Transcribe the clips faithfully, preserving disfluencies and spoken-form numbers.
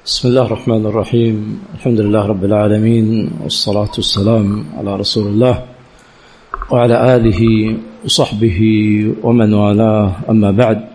بسم الله الرحمن الرحيم. الحمد لله رب العالمين، والصلاة والسلام على رسول الله وعلى آله وصحبه ومن والاه، أما بعد.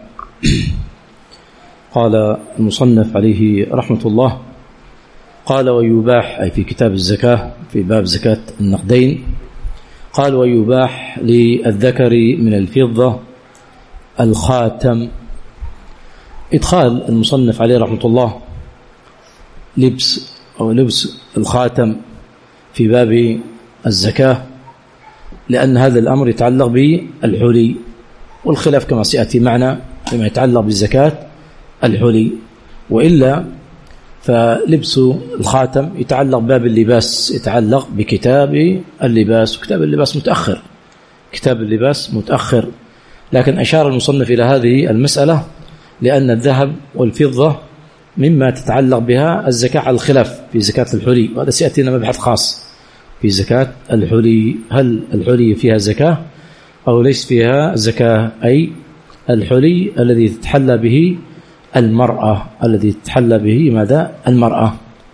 قال المصنف عليه رحمة الله: قال ويباح، أي في كتاب الزكاة في باب زكاة النقدين، قال ويباح للذكر من الفضة الخاتم. إدخال المصنف عليه رحمة الله لبس أو لبس الخاتم في باب الزكاة، لأن هذا الأمر يتعلق بالحلي، والخلاف كما سيأتي معنا فيما يتعلق بالزكاة الحلي، وإلا فلبس الخاتم يتعلق باب اللباس، يتعلق بكتاب اللباس، وكتاب اللباس متأخر، كتاب اللباس متأخر. لكن أشار المصنف إلى هذه المسألة لأن الذهب والفضة مما تتعلق بها الزكاة على الخلاف في زكاة الحلي، وهذا سيأتينا مبحث خاص في زكاة الحلي، هل الحلي فيها زكاة أو ليس فيها زكاة، أي الحلي الذي تتحلى به المرأة، الذي تتحلى به ماذا؟ المرأة.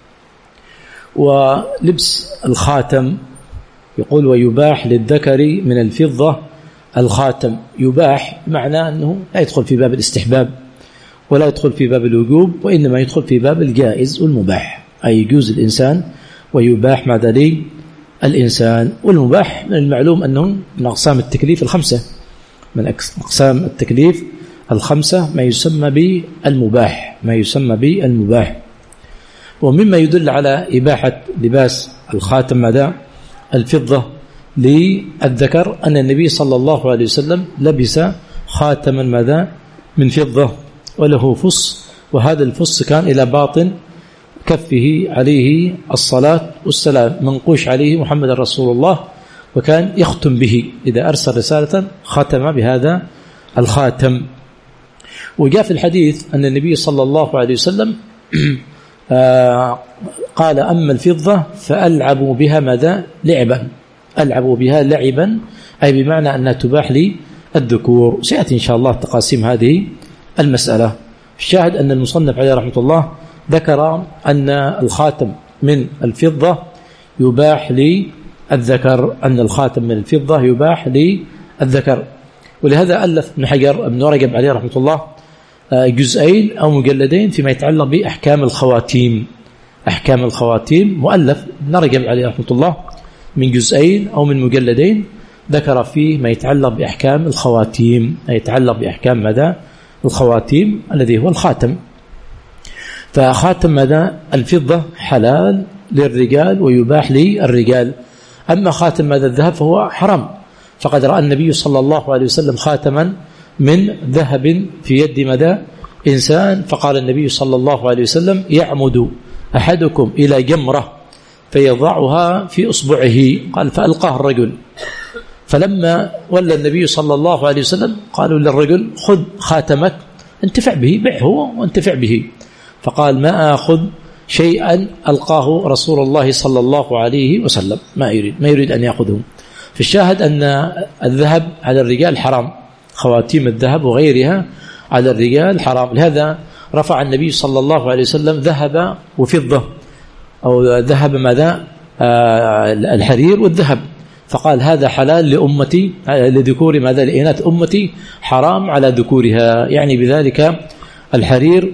ولبس الخاتم يقول ويباح للذكر من الفضة الخاتم. يباح معناه أنه لا يدخل في باب الاستحباب ولا يدخل في باب الوجوب، وإنما يدخل في باب الجائز والمباح، أي يجوز الإنسان ويباح ماذا لي الإنسان. والمباح من المعلوم أنه من أقسام التكليف الخمسة، من أقسام التكليف الخمسة ما يسمى بالمباح، ما يسمى بالمباح. ومما يدل على إباحة لباس الخاتم ماذا؟ الفضة للذكر أن النبي صلى الله عليه وسلم لبس خاتما ماذا؟ من فضة، وله فص، وهذا الفص كان إلى باطن كفه عليه الصلاة والسلام، منقوش عليه محمد رسول الله، وكان يختم به إذا أرسل رسالة ختم بهذا الخاتم. وجاء في الحديث أن النبي صلى الله عليه وسلم قال أما الفضة فألعبوا بها ماذا؟ لعبا، ألعبوا بها لعبا، أي بمعنى أنها تباح للذكور. سيأتي إن شاء الله تقاسيم هذه المسألة. الشاهد أن المصنف عليه رحمة الله ذكر أن الخاتم من الفضة يباح للذكر، أن الخاتم من الفضة يباح للذكر. ولهذا ألف ابن حجر ابن رجب عليه رحمة الله جزئين أو مجلدين فيما يتعلق بأحكام الخواتيم. أحكام الخواتيم مؤلف ابن رجب عليه رحمة الله من جزئين أو من مجلدين، ذكر فيه ما يتعلق بأحكام الخواتيم، ما يتعلق بأحكام ماذا؟ الخواتيم الذي هو الخاتم. فخاتم ماذا؟ الفضة حلال للرجال ويباح للرجال. أما خاتم ماذا؟ الذهب فهو حرام، فقد رأى النبي صلى الله عليه وسلم خاتما من ذهب في يد ماذا؟ إنسان، فقال النبي صلى الله عليه وسلم يعمد أحدكم إلى جمرة فيضعها في أصبعه، قال فألقاه الرجل، فلما ولى النبي صلى الله عليه وسلم قالوا للرجل خذ خاتمك انتفع به، بعه وانتفع به، فقال ما أخذ شيئا ألقاه رسول الله صلى الله عليه وسلم، ما يريد ما يريد أن يأخذه. في الشاهد أن الذهب على الرجال حرام، خواتيم الذهب وغيرها على الرجال حرام. لهذا رفع النبي صلى الله عليه وسلم ذهب وفضة، أو ذهب ماذا؟ آه الحرير والذهب، فقال هذا حلال لأمتي، لذكور ماذا؟ لإناث أمتي، حرام على ذكورها، يعني بذلك الحرير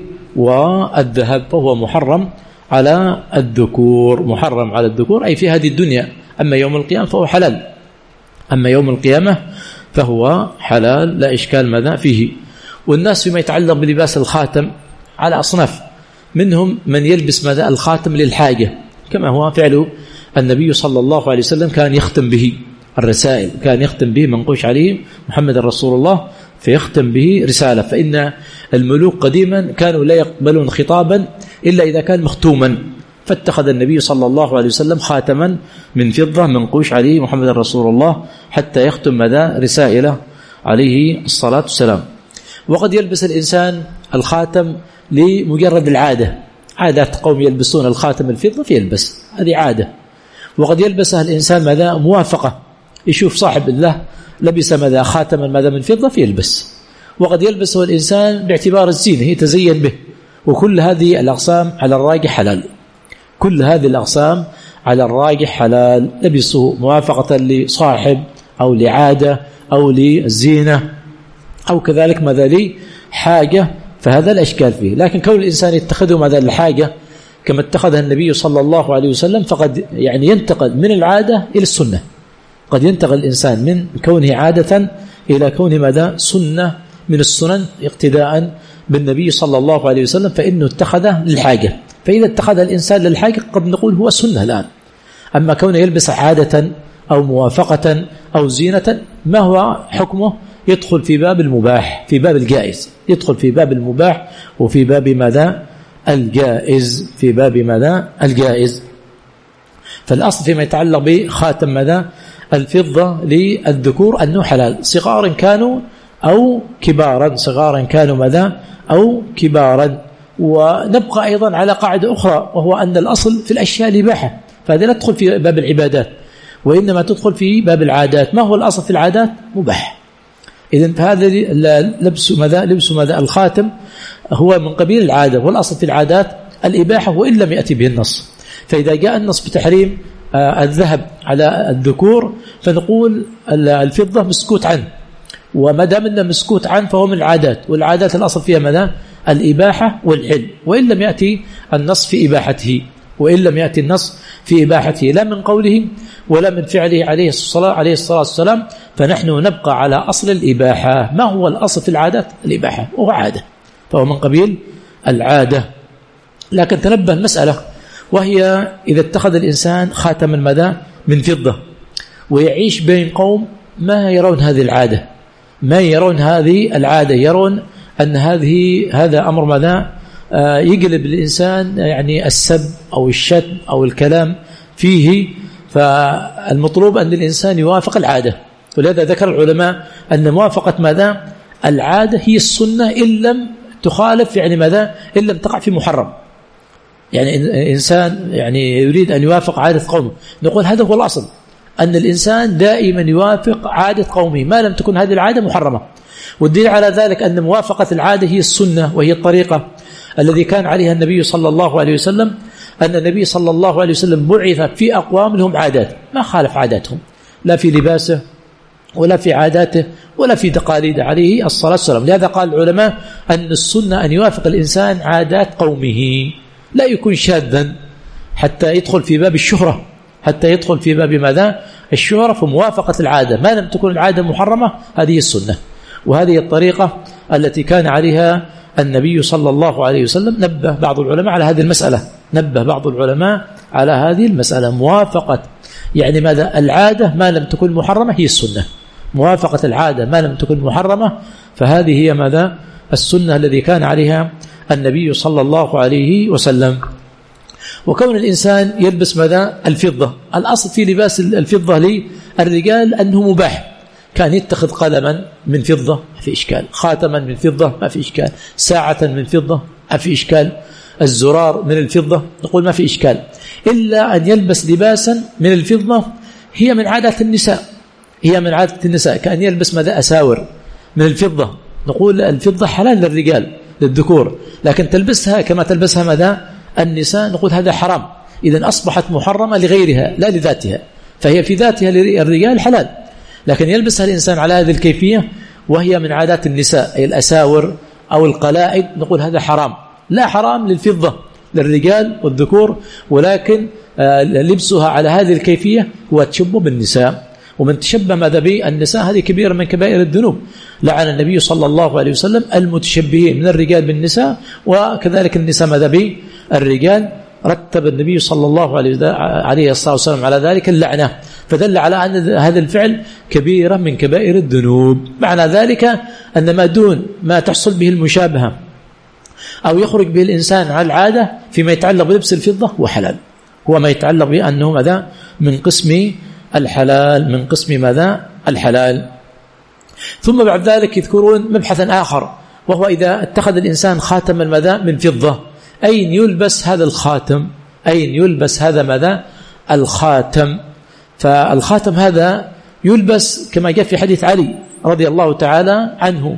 والذهب فهو محرم على الذكور، محرم على الذكور أي في هذه الدنيا. أما يوم القيامة فهو حلال، أما يوم القيامة فهو حلال لا إشكال ماذا فيه. والناس فيما يتعلق بلباس الخاتم على أصناف، منهم من يلبس ماذا؟ الخاتم للحاجة، كما هو فعله النبي صلى الله عليه وسلم، كان يختم به الرسائل، كان يختم به منقوش عليه محمد رسول الله، فيختم به رسالة. فإن الملوك قديما كانوا لا يقبلون خطابا إلا إذا كان مختوما، فاتخذ النبي صلى الله عليه وسلم خاتما من فضة منقوش عليه محمد رسول الله حتى يختم ماذا؟ رسائله عليه الصلاة والسلام. وقد يلبس الإنسان الخاتم لمجرد العادة، عادات قوم يلبسون الخاتم الفضة فيلبس، هذه عادة. وقد يلبسها الإنسان ماذا؟ موافقة، يشوف صاحب الله لبس ماذا؟ خاتما ماذا؟ من فضة فيلبس. وقد يلبسه الإنسان باعتبار الزينة، يتزين به، وكل هذه الأقسام على الراجح حلال، كل هذه الأقسام على الراجح حلال، لبسه موافقة لصاحب أو لعادة أو للزينة أو كذلك ماذا لي حاجة، فهذا الأشكال فيه. لكن كون الإنسان يتخذه ماذا الحاجة كما اتخذها النبي صلى الله عليه وسلم، فقد يعني ينتقل من العادة إلى السنة، قد ينتقل الإنسان من كونه عادة إلى كونه ماذا سنة من السنن اقتداء بالنبي صلى الله عليه وسلم، فإنه اتخذه للحاجة. فإذا اتخذ الإنسان للحاجة قد نقول هو سنة الآن. أما كونه يلبس عادة أو موافقة أو زينة ما هو حكمه؟ يدخل في باب المباح، في باب الجائز، يدخل في باب المباح وفي باب ماذا الجائز، في باب ماذا الجائز. فالأصل فيما يتعلق بخاتم ماذا الفضة للذكور أنه حلال، صغارا كانوا أو كبارا، صغارا كانوا ماذا أو كبارا. ونبقى أيضا على قاعدة أخرى، وهو أن الأصل في الأشياء الإباحة، فهذا لا تدخل في باب العبادات وإنما تدخل في باب العادات. ما هو الأصل في العادات؟ مباح. إذن فهذا لبس ماذا لبس ماذا الخاتم هو من قبيل العادة، والأصل في العادات الإباحة وإن لم يأتي به النص. فإذا جاء النص بتحريم الذهب على الذكور فنقول الفضة مسكوت عنه، وما دام انه مسكوت عنه فهو من العادات، والعادات الأصل فيها ماذا الإباحة والحل، وإن لم يأتي النص في إباحته، وإن لم يأتي النص في إباحته لا من قوله ولا من فعله عليه الصلاة عليه الصلاة والسلام، فنحن نبقى على أصل الإباحة. ما هو الأصل في العادات؟ الإباحة، وهو عادة، فهو من قبيل العادة. لكن تنبه المسألة، وهي إذا اتخذ الإنسان خاتما ماذا من فضة ويعيش بين قوم ما يرون هذه العادة، ما يرون هذه العادة، يرون أن هذه هذا أمر ماذا يقلب الإنسان يعني السب أو الشتم أو الكلام فيه. فالمطلوب أن الإنسان يوافق العادة، ولهذا ذكر العلماء أن موافقة ماذا العادة هي السنة إن لم تخالف، يعني ماذا إن لم تقع في محرم. يعني إنسان يعني يريد أن يوافق عادة قومه، نقول هذا هو الأصل، أن الإنسان دائما يوافق عادة قومه ما لم تكن هذه العادة محرمة. والدليل على ذلك أن موافقة العادة هي السنة وهي الطريقة الذي كان عليها النبي صلى الله عليه وسلم، أن النبي صلى الله عليه وسلم بعث في أقوام لهم عادات ما خالف عاداتهم، لا في لباسه ولا في عاداته ولا في تقاليده عليه الصلاة والسلام. لهذا قال العلماء أن السنة أن يوافق الإنسان عادات قومه، لا يكون شاذا حتى يدخل في باب الشهرة، حتى يدخل في باب ماذا الشهرة. فموافقة العادة ما لم تكن العادة محرمة هذه السنة، وهذه الطريقة التي كان عليها النبي صلى الله عليه وسلم. نبه بعض العلماء على هذه المسألة، نبه بعض العلماء على هذه المسألة، موافقة يعني ماذا العادة ما لم تكن محرمة هي السنة، موافقة العادة ما لم تكن محرمة فهذه هي ماذا السنة الذي كان عليها النبي صلى الله عليه وسلم. وكون الإنسان يلبس ماذا الفضة، الأصل في لباس الفضة للرجال أنه مباح، كان يتخذ قلما من فضة ما في إشكال، خاتما من فضة ما في إشكال، ساعة من فضة ما في إشكال، الزرار من الفضة نقول ما في إشكال، إلا أن يلبس لباسا من الفضة هي من عادة النساء، هي من عادة النساء، كأن يلبس ماذا أساور من الفضة، نقول الفضة حلال للرجال للذكور، لكن تلبسها كما تلبسها ماذا النساء نقول هذا حرام. إذن أصبحت محرمة لغيرها لا لذاتها، فهي في ذاتها للرجال حلال، لكن يلبسها الإنسان على هذه الكيفية وهي من عادات النساء، أي الأساور أو القلائد، نقول هذا حرام. لا حرام للفضة للرجال والذكور، ولكن لبسها على هذه الكيفية هو تشبه بالنساء، ومن تشبه ماذا به النساء هذه كبيرة من كبائر الذنوب. لعن النبي صلى الله عليه وسلم المتشبهين من الرجال بالنساء، وكذلك النساء ماذا به الرجال، رتب النبي صلى الله عليه الصلاة والسلام على ذلك اللعنة، فدل على أن هذا الفعل كبيرة من كبائر الذنوب. معنى ذلك أن ما دون ما تحصل به المشابهة أو يخرج به الإنسان على العادة فيما يتعلق بلبس الفضة هو حلال، هو ما يتعلق بأنه ماذا من قسم الحلال، من قسم ماذا الحلال. ثم بعد ذلك يذكرون مبحثا آخر، وهو إذا اتخذ الإنسان خاتما ماذا من فضة، أين يلبس هذا الخاتم، أين يلبس هذا ماذا الخاتم. فالخاتم هذا يلبس كما جاء في حديث علي رضي الله تعالى عنه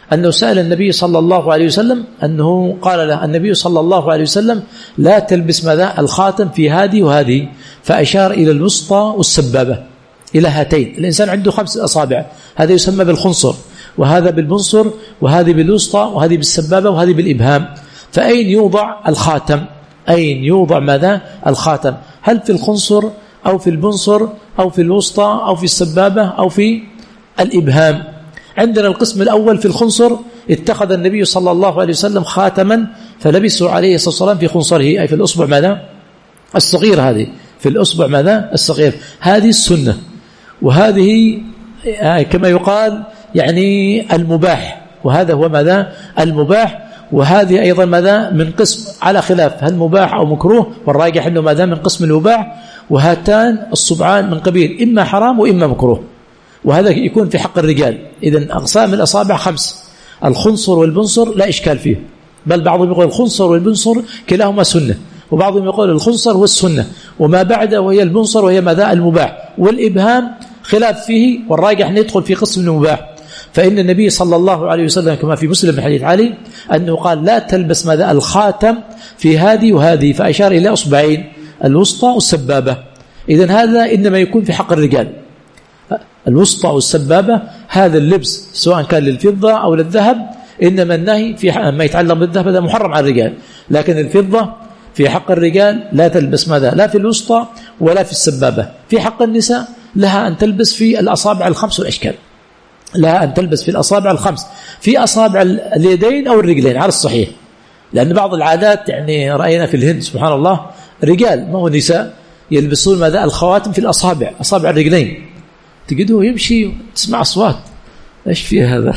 أنه سأل النبي صلى الله عليه وسلم أنه قال له النبي صلى الله عليه وسلم لا تلبس ماذا الخاتم في هذه وهذه، فأشار إلى الوسطى والسبابة، إلى هاتين. الإنسان عنده خمس أصابع، هذا يسمى بالخنصر، وهذا بالبنصر، وهذه بالوسطى، وهذه بالسبابة، وهذه بالإبهام. فأين يوضع الخاتم؟ أين يوضع ماذا الخاتم؟ هل في الخنصر أو في البنصر أو في الوسطى أو في السبابة أو في الإبهام؟ عندنا القسم الأول في الخنصر، اتخذ النبي صلى الله عليه وسلم خاتما فلبسه عليه الصلاة والسلام في خنصره، أي في الأصبع ماذا الصغير، هذه في الأصبع ماذا الصغير، هذه السنة، وهذه كما يقال يعني المباح، وهذا هو ماذا المباح. وهذه أيضا ماذا من قسم على خلاف هل مباح أو مكروه، والراجح أنه ماذا من قسم المباح. وهاتان الصبعان من قبيل إما حرام وإما مكروه، وهذا يكون في حق الرجال. إذن أقسام الأصابع خمس، الخنصر والبنصر لا إشكال فيه، بل بعضهم يقول الخنصر والبنصر كلاهما سنة، وبعضهم يقول الخنصر والسنة وما بعده وهي البنصر وهي ماذا المباح، والإبهام خلاف فيه، والراجح ندخل في قسم المباح. فإن النبي صلى الله عليه وسلم كما في مسلم من حديث علي أنه قال لا تلبس ماذا الخاتم في هذه وهذه، فأشار إلى أصبعين الوسطى والسبابة. إذن هذا إنما يكون في حق الرجال، الوسطى والسبابة هذا اللبس سواء كان للفضة أو للذهب، إنما النهي في ما يتعلق بالذهب هذا محرم على الرجال، لكن الفضة في حق الرجال لا تلبس ماذا لا في الوسطى ولا في السبابة. في حق النساء لها أن تلبس في الأصابع الخمس والأشكال، لها أن تلبس في الأصابع الخمس، في أصابع اليدين أو الرجلين على الصحيح، لأن بعض العادات يعني رأينا في الهند سبحان الله رجال ما هو نساء يلبسون ماذا الخواتم في الأصابع، أصابع الرجلين، تجده يمشي تسمع أصوات، إيش فيه هذا؟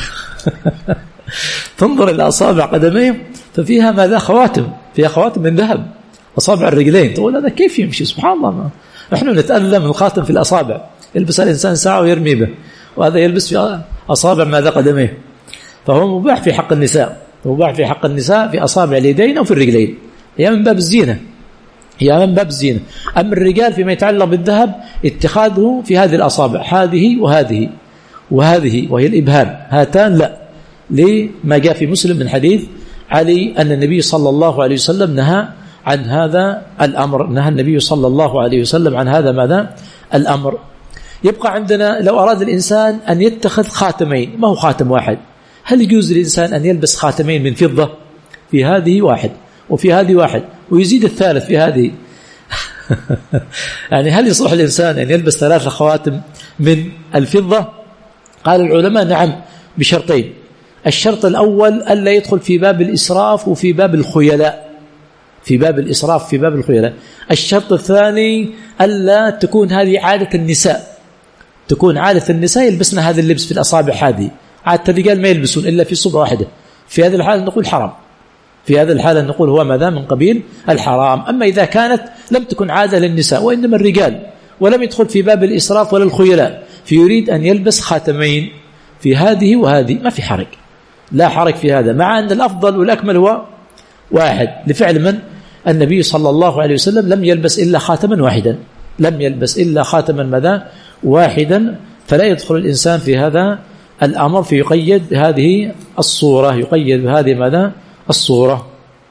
تنظر إلى أصابع قدميه ففيها ماذا خواتم، فيها خواتم من ذهب أصابع الرجلين، تقول هذا كيف يمشي؟ سبحان الله، نحن نتأذى من الخاتم في الأصابع، يلبس الإنسان ساعة ويرمي به، وهذا يلبس في أصابع ماذا قدميه. فهو مباح في حق النساء، مباح في حق النساء في أصابع اليدين أو في الرجلين، هي من باب الزينة، هي من باب الزينة. أما الرجال فيما يتعلق بالذهب اتخاذه في هذه الأصابع، هذه وهذه وهذه وهي الإبهام، هاتان لا، لما جاء في مسلم من حديث علي أن النبي صلى الله عليه وسلم نهى عن هذا الأمر، نهى النبي صلى الله عليه وسلم عن هذا ماذا الأمر. يبقى عندنا لو أراد الإنسان أن يتخذ خاتمين، ما هو خاتم واحد، هل يجوز للإنسان أن يلبس خاتمين من فضة في هذه واحد وفي هذه واحد ويزيد الثالث في هذه؟ يعني هل يصلح الإنسان أن يلبس ثلاثة خواتم من الفضة؟ قال العلماء نعم بشرطين، الشرط الأول ألا يدخل في باب الإسراف وفي باب الخيلاء، في باب الإسراف في باب الخيلاء. الشرط الثاني ألا تكون هذه عادة النساء، تكون عادة النساء يلبسنا هذا اللبس في الأصابع هذه، عادة الرجال ما يلبسون إلا في صبع واحدة، في هذه الحالة نقول حرام، في هذه الحالة نقول هو ماذا من قبيل الحرام. أما إذا كانت لم تكن عادة للنساء وإنما الرجال ولم يدخل في باب الإسراف ولا الخيلاء، فيريد أن يلبس خاتمين في هذه وهذه، ما في حرج، لا حرج في هذا، مع أن الأفضل والأكمل هو واحد، لفعل من النبي صلى الله عليه وسلم لم يلبس إلا خاتما واحدا، لم يلبس إلا خاتما ماذا واحدا، فلا يدخل الإنسان في هذا الأمر، في يقيد هذه الصورة، يقيد بهذه ماذا الصورة.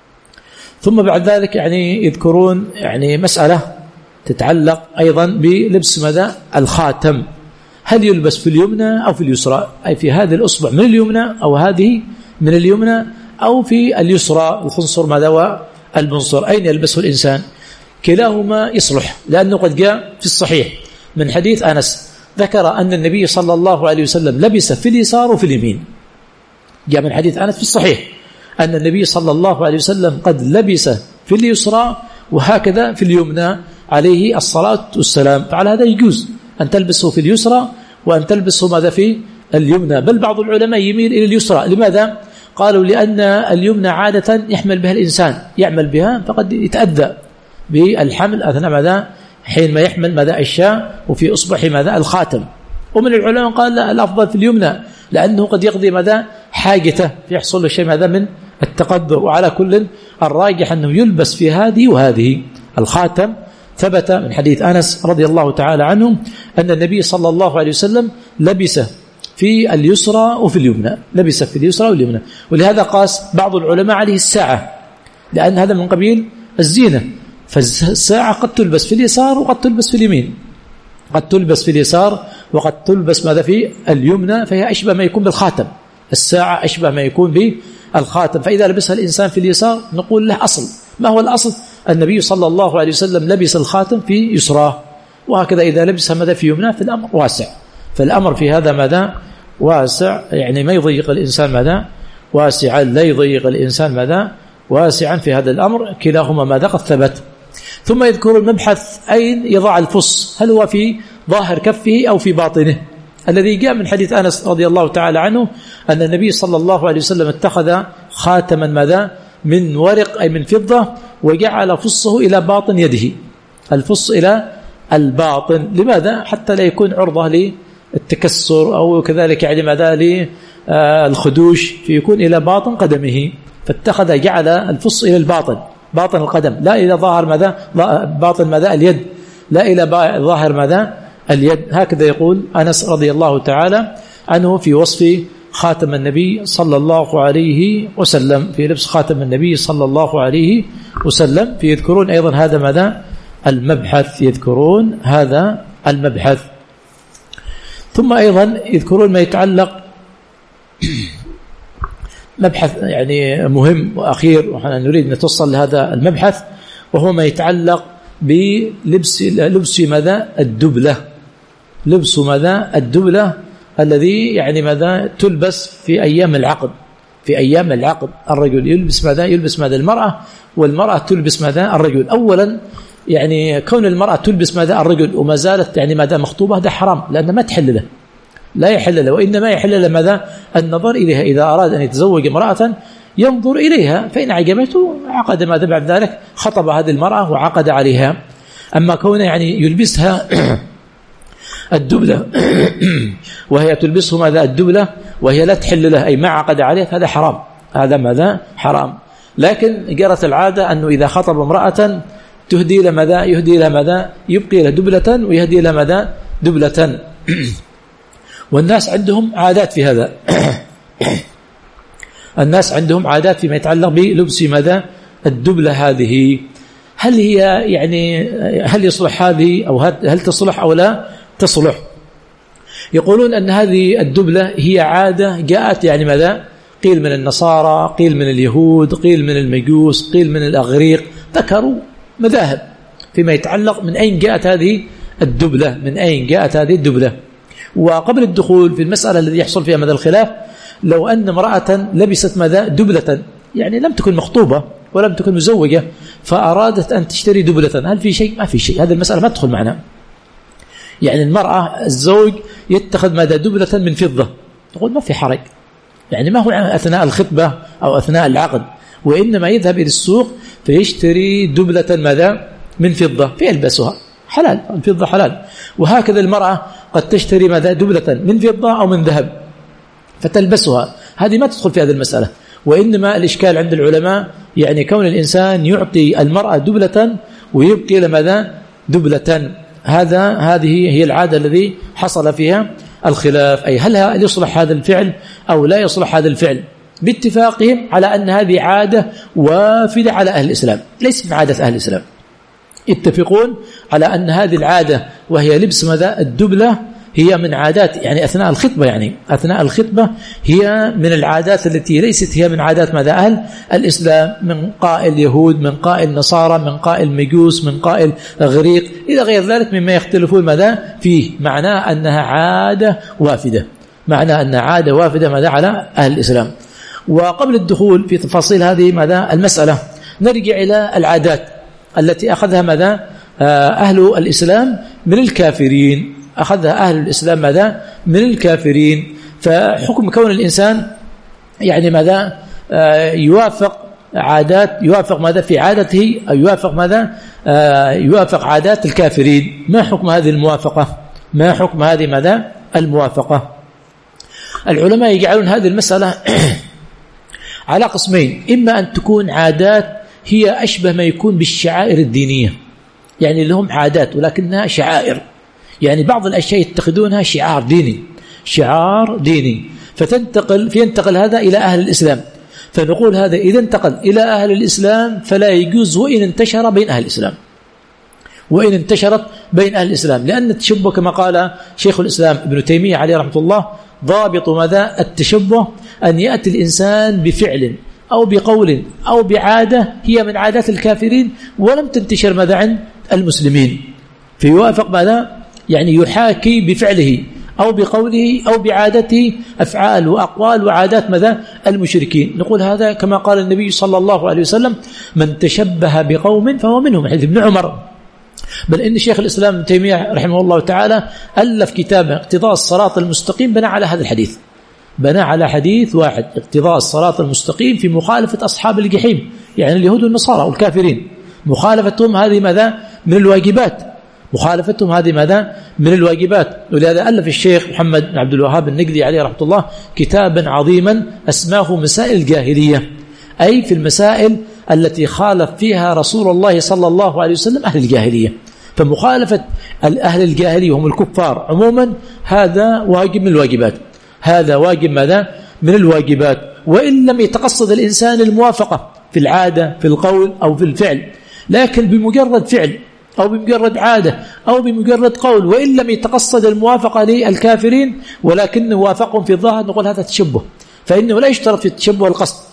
ثم بعد ذلك يعني يذكرون يعني مسألة تتعلق أيضا بلبس ماذا الخاتم، هل يلبس في اليمنى أو في اليسرى، أي في هذه الأصبع من اليمنى أو هذه من اليمنى أو في اليسرى، الخنصر ماذا والبنصر، أين يلبسه الإنسان؟ كلاهما يصلح، لأنه قد جاء في الصحيح من حديث أنس ذكر أن النبي صلى الله عليه وسلم لبس في اليسار وفي اليمين، جاء من حديث أنس في الصحيح أن النبي صلى الله عليه وسلم قد لبس في اليسرى وهكذا في اليمنى عليه الصلاة والسلام. فعلى هذا يجوز أن تلبسه في اليسرى وأن تلبسه ماذا في اليمنى، بل بعض العلماء يميل إلى اليسرى. لماذا؟ قالوا لأن اليمنى عادة يحمل بها الإنسان، يعمل بها فقد يتأذى بالحمل أثناء ماذا حين ما يحمل ماذا الشاة وفي أصبعه ماذا الخاتم. ومن العلماء قال لا، الأفضل في اليمنى لأنه قد يقضي ماذا حاجته، يحصل له شيء ماذا من التقدر. وعلى كل الراجح أنه يلبس في هذه وهذه. الخاتم ثبت من حديث أنس رضي الله تعالى عنه أن النبي صلى الله عليه وسلم لبس في اليسرى وفي اليمنى، لبس في اليسرى واليمنى. ولهذا قاس بعض العلماء عليه الساعة، لأن هذا من قبيل الزينة، فالساعة قد تلبس في اليسار وقد تلبس في اليمين، قد تلبس في اليسار وقد تلبس ماذا في اليمنى، فهي أشبه ما يكون بالخاتم. الساعة أشبه ما يكون بالخاتم، فإذا لبسها الإنسان في اليسار نقول له أصل. ما هو الأصل؟ النبي صلى الله عليه وسلم لبس الخاتم في يسراه، وهكذا إذا لبسها ماذا في يمنى، في الأمر واسع. فالأمر في هذا ماذا واسع، يعني ما يضيق الإنسان ماذا واسعا، لا يضيق الإنسان ماذا واسعا في هذا الأمر، كلاهما ماذا قد ثبت. ثم يذكر المبحث أين يضع الفص، هل هو في ظاهر كفه أو في باطنه، الذي جاء من حديث أنس رضي الله تعالى عنه أن النبي صلى الله عليه وسلم اتخذ خاتما ماذا من ورق أي من فضة، وجعل فصه إلى باطن يده، الفص إلى الباطن. لماذا؟ حتى لا يكون عرضة للتكسر أو كذلك يعني ماذا للخدوش، فيكون إلى باطن قدمه، فاتخذ جعل الفص إلى الباطن، باطن القدم، لا إلى ظاهر ماذا باطن ماذا اليد، لا إلى ظاهر ماذا اليد. هكذا يقول أنس رضي الله تعالى عنه في وصف خاتم النبي صلى الله عليه وسلم، في لبس خاتم النبي صلى الله عليه وسلم. في يذكرون أيضا هذا ماذا المبحث، يذكرون هذا المبحث. ثم أيضا يذكرون ما يتعلق مبحث يعني مهم وأخير، ونحن نريد أن نتوصل لهذا المبحث، وهو ما يتعلق بلبس لبس ماذا الدبلة، لبس ماذا الدبلة الذي يعني ماذا تلبس في أيام العقد، في أيام العقد الرجل يلبس ماذا يلبس ماذا المرأة، والمرأة تلبس ماذا الرجل. أولا يعني كون المرأة تلبس ماذا الرجل وما زالت يعني ماذا مخطوبة، ده حرام، لأنه ما تحل له، لا يحل له، وإنما يحل له ماذا النظر إليها. إذا أراد أن يتزوج امرأة ينظر إليها، فإن عجبته عقد ماذا بعد ذلك، خطب هذه المرأة وعقد عليها. أما كونه يعني يلبسها الدبلة وهي تلبسه ماذا الدبلة وهي لا تحل له، أي ما عقد عليه، هذا حرام، هذا ماذا حرام. لكن جرت العادة أنه إذا خطب امرأة تهدي له ماذا يهدي له ماذا يبقي له دبلة ويهدي له ماذا دبلة. والناس عندهم عادات في هذا الناس عندهم عادات فيما يتعلق بلبس ماذا الدبلة هذه. هل هي يعني هل يصلح هذه أو هل تصلح أو لا تصلح؟ يقولون أن هذه الدبلة هي عادة جاءت يعني ماذا قيل من النصارى، قيل من اليهود، قيل من المجوس، قيل من الأغريق، ذكروا مذاهب فيما يتعلق من أين جاءت هذه الدبلة، من أين جاءت هذه الدبلة. وقبل الدخول في المسألة الذي يحصل فيها ماذا الخلاف، لو أن امرأة لبست ماذا دبلة، يعني لم تكن مخطوبة ولم تكن مزوجة، فأرادت أن تشتري دبلة، هل في شيء؟ ما في شيء، هذه المسألة ما تدخل معنا. يعني المرأة الزوج يتخذ ماذا دبلة من فضة، تقول ما في حرج، يعني ما هو أثناء الخطبة أو أثناء العقد، وإنما يذهب إلى السوق فيشتري دبلة ماذا من فضة فيلبسها، حلال، الفضة حلال. وهكذا المرأة قد تشتري ماذا دبلة من فضة أو من ذهب فتلبسها، هذه ما تدخل في هذه المسألة. وإنما الإشكال عند العلماء يعني كون الإنسان يعطي المرأة دبلة ويبقي لماذا دبلة، هذا هذه هي العادة الذي حصل فيها الخلاف، أي هل يصلح هذا الفعل أو لا يصلح هذا الفعل، باتفاقهم على أن هذه عادة وافدة على أهل الإسلام، ليس من عادة أهل الإسلام. يتفقون على أن هذه العادة وهي لبس ماذا الدبلة هي من عادات يعني أثناء الخطبة، يعني أثناء الخطبة هي من العادات التي ليست هي من عادات ماذا أهل الإسلام، من قائل يهود، من قائل نصارى، من قائل مجوس، من قائل غريق إلى غير ذلك مما يختلفون ماذا فيه. معناه أنها عادة وافدة، معناه أنها عادة وافدة ماذا على أهل الإسلام. وقبل الدخول في تفاصيل هذه ماذا المسألة، نرجع إلى العادات التي أخذها ماذا أهل الإسلام من الكافرين، أخذها أهل الإسلام ماذا من الكافرين. فحكم كون الإنسان يعني ماذا يوافق عادات، يوافق ماذا في عادته أو يوافق ماذا يوافق عادات الكافرين، ما حكم هذه الموافقة، ما حكم هذه ماذا الموافقة؟ العلماء يجعلون هذه المسألة على قسمين، إما أن تكون عادات هي أشبه ما يكون بالشعائر الدينية، يعني لهم عادات ولكنها شعائر، يعني بعض الأشياء يتخذونها شعار ديني، شعار ديني، فتنتقل فينتقل هذا إلى أهل الإسلام، فنقول هذا إذا انتقل إلى أهل الإسلام فلا يجوز وإن انتشر بين أهل الإسلام، وإن انتشرت بين أهل الإسلام، لأن التشبه كما قال شيخ الإسلام ابن تيمية عليه رحمة الله ضابط مدى التشبه أن يأتي الإنسان بفعل أو بقول أو بعادة هي من عادات الكافرين ولم تنتشر ماذا عند المسلمين، فيوافق ماذا يعني يحاكي بفعله أو بقوله أو بعادته أفعال وأقوال وعادات ماذا المشركين. نقول هذا كما قال النبي صلى الله عليه وسلم من تشبه بقوم فهو منهم، حديث ابن عمر. بل إن شيخ الإسلام ابن تيمية رحمه الله تعالى ألف كتابه اقتضاء الصراط المستقيم بنى على هذا الحديث، بنى على حديث واحد اقتضاء الصراط المستقيم في مخالفة أصحاب الجحيم، يعني اليهود والنصارى والكافرين، مخالفتهم هذه ماذا من الواجبات، مخالفتهم هذه ماذا من الواجبات. ولهذا ألف الشيخ محمد بن عبد الوهاب النجدي عليه رحمة الله كتابا عظيما أسماه مسائل الجاهلية، أي في المسائل التي خالف فيها رسول الله صلى الله عليه وسلم أهل الجاهلية. فمخالفة أهل الجاهلية هم الكفار عموما هذا واجب من الواجبات، هذا واجب ماذا من الواجبات، وإن لم يتقصد الإنسان الموافقة في العادة في القول أو في الفعل، لكن بمجرد فعل أو بمجرد عادة أو بمجرد قول وإن لم يتقصد الموافقة للكافرين ولكنه وافقهم في الظاهر، نقول هذا تشبه، فإنه لا يشترط في التشبه القصد.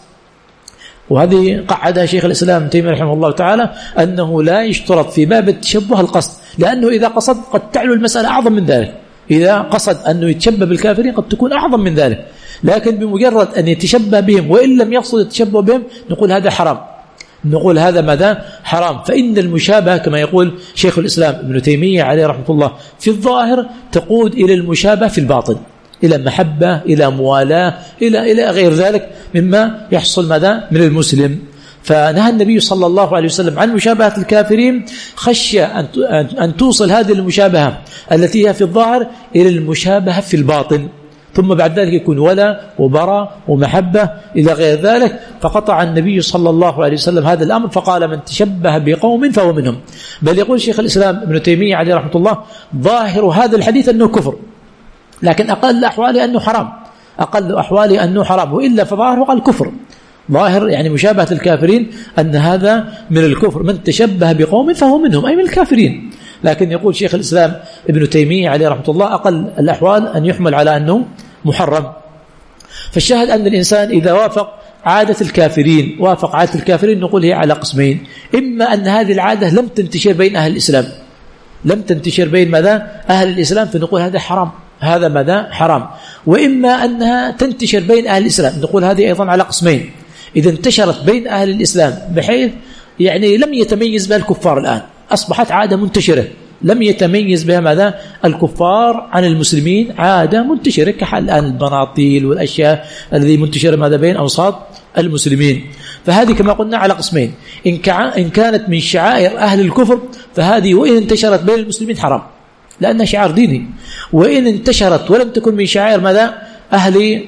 وهذه قعدها شيخ الإسلام ابن تيمية رحمه الله تعالى أنه لا يشترط في باب التشبه القصد، لأنه إذا قصد قد تعلو المسألة أعظم من ذلك، إذا قصد أنه يتشبه بالكافرين قد تكون أعظم من ذلك، لكن بمجرد أن يتشبه بهم وإن لم يقصد التشبه بهم نقول هذا حرام، نقول هذا ماذا حرام. فإن المشابهة كما يقول شيخ الإسلام ابن تيمية عليه رحمة الله في الظاهر تقود إلى المشابهة في الباطن، إلى محبة، إلى موالاة، إلى إلى غير ذلك مما يحصل ماذا من المسلم. فنهى النبي صلى الله عليه وسلم عن مشابهة الكافرين خشية أن توصل هذه المشابهة التي هي في الظاهر إلى المشابهة في الباطن، ثم بعد ذلك يكون ولا وبراء ومحبة إلى غير ذلك. فقطع النبي صلى الله عليه وسلم هذا الأمر فقال من تشبه بقوم فهو منهم. بل يقول شيخ الإسلام ابن تيمية عليه رحمة الله ظاهر هذا الحديث أنه كفر، لكن أقل أحواله أنه حرام، أقل أحواله أنه حرام، وإلا فظاهره قال كفر، ظاهر يعني مشابهة الكافرين أن هذا من الكفر، من تشبه بقوم فهو منهم أي من الكافرين. لكن يقول شيخ الإسلام ابن تيمية عليه رحمة الله أقل الأحوال أن يحمل على أنه محرم. فالشاهد أن الإنسان إذا وافق عادة الكافرين وافق عادة الكافرين نقول هي على قسمين، إما أن هذه العادة لم تنتشر بين أهل الإسلام، لم تنتشر بين ماذا أهل الإسلام فنقول هذا حرام، هذا ماذا حرام، وإما أنها تنتشر بين أهل الإسلام نقول هذه أيضا على قسمين. إذا انتشرت بين أهل الإسلام بحيث يعني لم يتميز بها الكفار، الآن أصبحت عادة منتشرة لم يتميز بها ماذا الكفار عن المسلمين، عادة منتشرة كحال الآن البناطيل والأشياء الذي منتشرة ماذا بين أوساط المسلمين. فهذه كما قلنا على قسمين، إن كانت من شعائر أهل الكفر فهذه وإن انتشرت بين المسلمين حرام لأنها شعار ديني، وإن انتشرت ولم تكن من شعائر ماذا أهل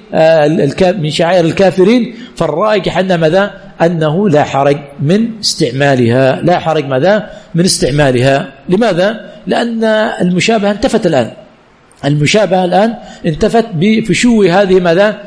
من شعائر الكافرين فالراجح أن ماذا أنه لا حرج من استعمالها، لا حرج ماذا من استعمالها. لماذا؟ لأن المشابهة انتفت الآن، المشابهة الآن انتفت بفشو هذه ماذا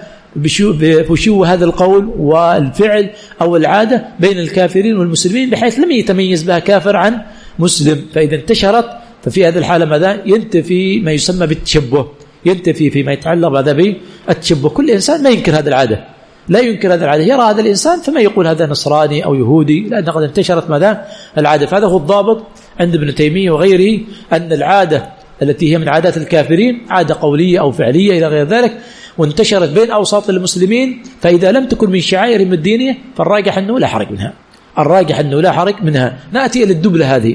بفشو هذا القول والفعل أو العادة بين الكافرين والمسلمين بحيث لم يتميز بها كافر عن مسلم. فإذا انتشرت ففي هذه الحالة ماذا ينتفي ما يسمى بالتشبه، ينتفي فيما يتعلق بهذا بالتشبه. كل إنسان ما ينكر هذه العادة، لا ينكر هذا العادة، يرى هذا الإنسان فما يقول هذا نصراني أو يهودي، لأن قد انتشرت ماذا العادة. فهذا هو الضابط عند ابن تيمية وغيره، أن العادة التي هي من عادات الكافرين عادة قولية أو فعلية إلى غير ذلك وانتشرت بين أوساط المسلمين، فإذا لم تكن من شعائرهم الدينية فالراجح أنه لا حرج منها، الراجح أنه لا حرج منها. نأتي إلى الدبلة هذه،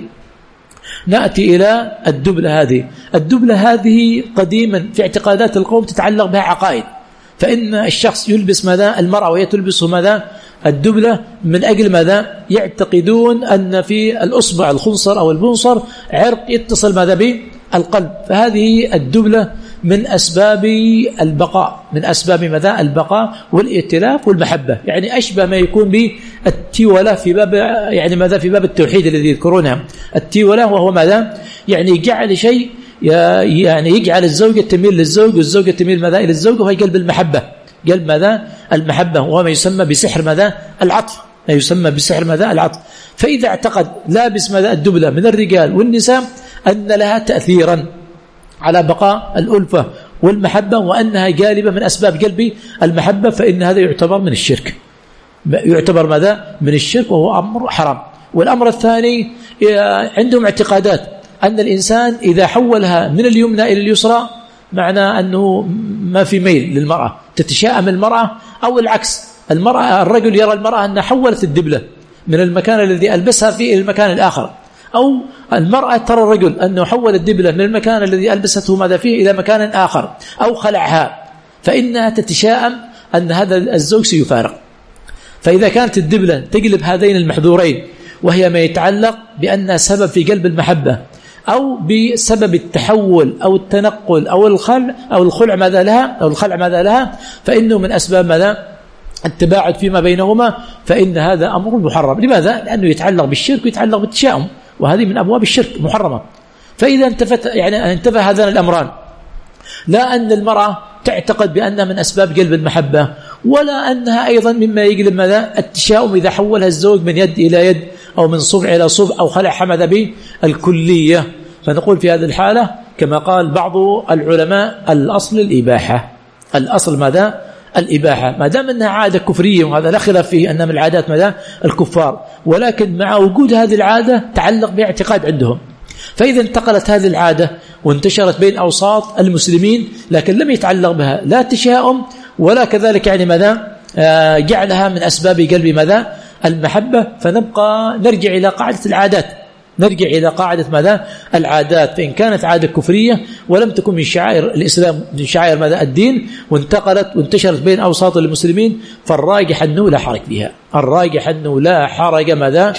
نأتي إلى الدبلة هذه. الدبلة هذه قديما في اعتقادات القوم تتعلق بها عقائد، فإن الشخص يلبس ماذا المرأة وهي تلبس ماذا الدبلة من أجل ماذا يعتقدون أن في الأصبع الخنصر أو البنصر عرق يتصل ماذا بالقلب، فهذه الدبلة من أسباب البقاء، من أسباب ماذا البقاء والائتلاف والمحبة، يعني أشبه ما يكون بالتيولة في باب يعني ماذا في باب التوحيد الذي يذكرونها التيولة، وهو ماذا يعني جعل شيء يعني يجعل الزوجة تميل للزوج والزوجة تميل ماذا إلى الزوج، وهي قلب المحبة، قلب ماذا المحبة، وهو ما يسمى بسحر ماذا العطف، ما يسمى بسحر ماذا العطف. فإذا اعتقد لابس ماذا الدبلة من الرجال والنساء أن لها تأثيرا على بقاء الألفة والمحبة وأنها جالبة من أسباب قلب المحبة، فإن هذا يعتبر من الشرك، يعتبر ماذا من الشرك، وهو أمر حرام. والأمر الثاني عندهم اعتقادات أن الإنسان إذا حولها من اليمنى إلى اليسرى معنى أنه ما في ميل للمرأة، تتشائم المرأة، أو العكس، المرأة الرجل يرى المرأة أنها حولت الدبلة من المكان الذي ألبسها فيه إلى المكان الآخر، أو المرأة ترى الرجل أنه حول الدبلة من المكان الذي ألبسته ماذا فيه إلى مكان آخر أو خلعها، فإنها تتشائم أن هذا الزوج سيفارق. فإذا كانت الدبلة تقلب هذين المحذورين، وهي ما يتعلق بأنها سبب في قلب المحبة، أو بسبب التحول أو التنقل أو الخلع أو الخلع ماذا لها أو الخلع ماذا لها، فإنه من أسباب ماذا التباعد فيما بينهما، فإن هذا أمر محرم. لماذا؟ لأنه يتعلق بالشرك ويتعلق بالتشاؤم، وهذه من أبواب الشرك محرمة. فإذا انتفت يعني انتفى هذان الأمران، لا أن المرأة تعتقد بأنها من أسباب قلب المحبة، ولا أنها أيضا مما يقلب ماذا التشاؤم إذا حولها الزوج من يد إلى يد أو من صبع إلى صبع أو خلع حمد بالكلية. فنقول في هذه الحالة كما قال بعض العلماء الأصل الإباحة، الأصل ماذا الإباحة، ما دام أنها عادة كفرية، وهذا لا خلاف فيه أنها من العادات ماذا الكفار، ولكن مع وجود هذه العادة تعلق باعتقاد عندهم. فإذا انتقلت هذه العادة وانتشرت بين أوساط المسلمين، لكن لم يتعلق بها لا تشاؤم ولا كذلك يعني ماذا آه جعلها من أسباب قلب ماذا المحبة، فنبقى نرجع إلى قاعدة العادات، نرجع إلى قاعدة ماذا العادات. فإن كانت عادة كفرية ولم تكن من شعائر الإسلام، من شعائر ماذا الدين، وانتقلت وانتشرت بين أوساط المسلمين، فالراجح أنه لا حرج فيها، الراجح أنه لا حرج ماذا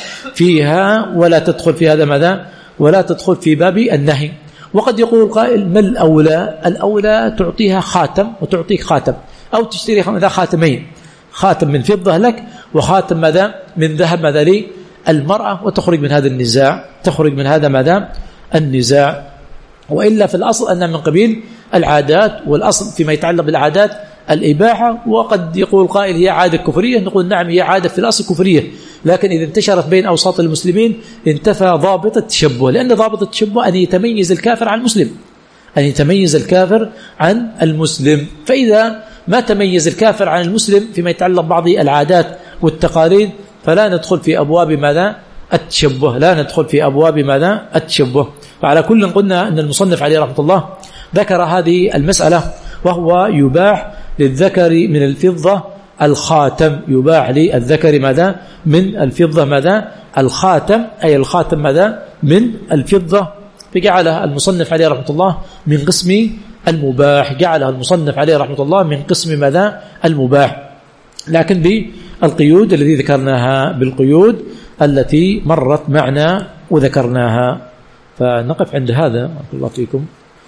فيها، ولا تدخل في هذا ماذا ولا تدخل في باب النهي. وقد يقول قائل ما الأولى؟ الأولى تعطيها خاتم وتعطيك خاتم، أو تشتري ماذا خاتمين، خاتم من فضة لك وخاتم ماذا من ذهب ماذا لي المرأة، وتخرج من هذا النزاع، تخرج من هذا ماذا النزاع. وإلا في الأصل أن من قبيل العادات، والأصل فيما يتعلق بالعادات الإباحة. وقد يقول قائل هي عادة كفرية، نقول نعم هي عادة في الأصل كفرية، لكن إذا انتشرت بين أوساط المسلمين انتفى ضابط التشبه، لأن ضابط التشبه أن يتميز الكافر عن المسلم، أن يتميز الكافر عن المسلم. فإذا ما تميز الكافر عن المسلم فيما يتعلق بعض العادات والتقاليد، فلا ندخل في أبواب ماذا التشبه، لا ندخل في أبواب ماذا التشبه. فعلى كل قلنا أن المصنف عليه رحمة الله ذكر هذه المسألة، وهو يباح للذكر من الفضة الخاتم، يباح للذكر ماذا من الفضة ماذا الخاتم، أي الخاتم ماذا من الفضة. فجعلها المصنف عليه رحمة الله من قسم المباح، جعلها المصنف عليه رحمة الله من قسم ماذا المباح، لكن بالقيود التي ذكرناها، بالقيود التي مرت معنا وذكرناها. فنقف عند هذا بارك الله فيكم،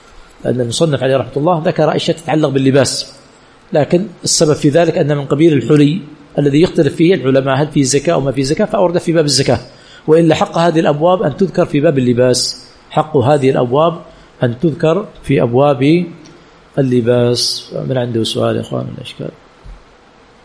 لأن المصنف عليه رحمة الله ذكر أشياء تتعلق باللباس، لكن السبب في ذلك أن من قبيل الحلي الذي يختلف فيه العلماء هل فيه زكاة أو ما فيه زكاة، فأورد في باب الزكاة. وإلا حق هذه الأبواب أن تذكر في باب اللباس، حق هذه الأبواب أن تذكر في أبواب اللباس. من عنده سؤال يا إخوان الأشكال؟